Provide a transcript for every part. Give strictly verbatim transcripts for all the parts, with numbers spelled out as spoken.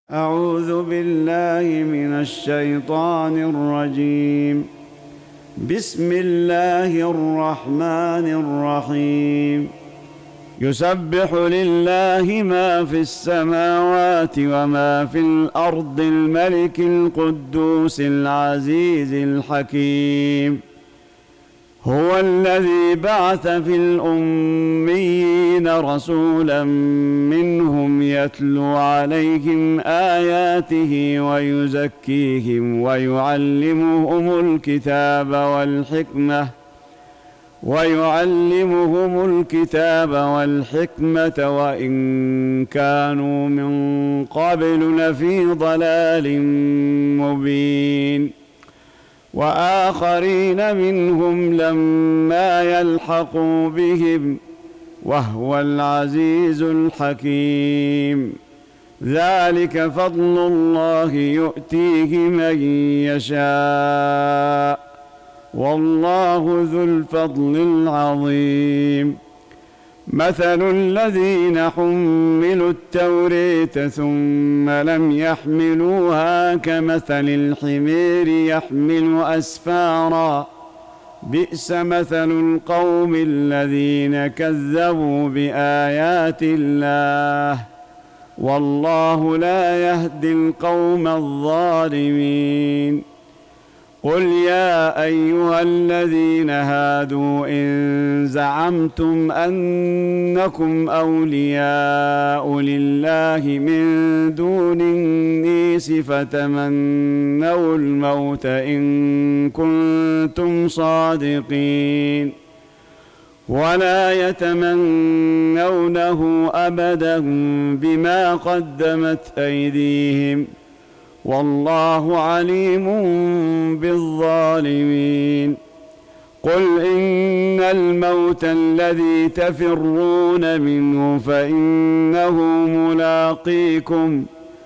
أعوذ بالله من الشيطان الرجيم. بسم الله الرحمن الرحيم. يسبح لله ما في السماوات وما في الأرض الملك القدوس العزيز الحكيم. هو الذي بعث في الأميين رسولا منهم يتلو عليهم آياته ويزكيهم ويعلمهم الكتاب والحكمة ويعلمهم الكتاب والحكمة وإن كانوا من قبل لفي ضلال مبين. وآخرين منهم لما يلحقوا بهم وهو العزيز الحكيم. ذلك فضل الله يؤتيه من يشاء والله ذو الفضل العظيم. مثل الذين حملوا التوراة ثم لم يحملوها كمثل الحمير يحمل أسفارا بئس مثل القوم الذين كذبوا بآيات الله والله لا يهدي القوم الظالمين. قل يا أيها الذين هادوا إن زعمتم أنكم أولياء لله من دون الناس فتمنوا الموت إن كنتم صادقين ولا يتمنونه أبدا بما قدمت أيديهم والله عليم بالظالمين. قل إن الموت الذي تفرون منه فإنه ملاقيكم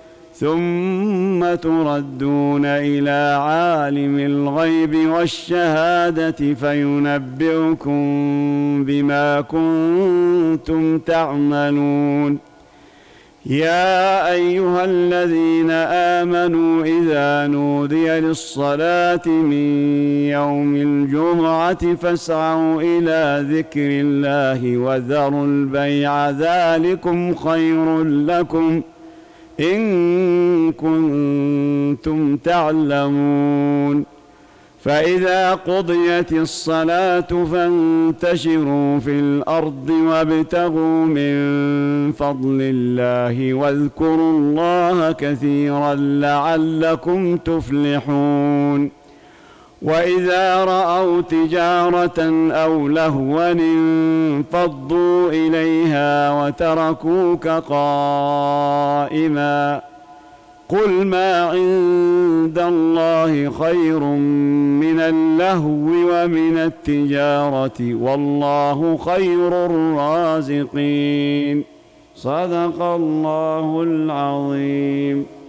ثم تردون إلى عالم الغيب والشهادة فينبئكم بما كنتم تعملون. يا أيها الذين آمنوا إذا نودي للصلاة من يوم الجمعة فاسعوا إلى ذكر الله وذروا البيع ذلكم خير لكم إن كنتم تعلمون. فإذا قضيت الصلاة فانتشروا في الأرض وابتغوا من فضل الله واذكروا الله كثيرا لعلكم تفلحون. وإذا رأوا تجارة أو لهوا انفضوا إليها وتركوك قائما قل ما عند الله خير من اللهو ومن التجارة والله خير الرازقين. صدق الله العظيم.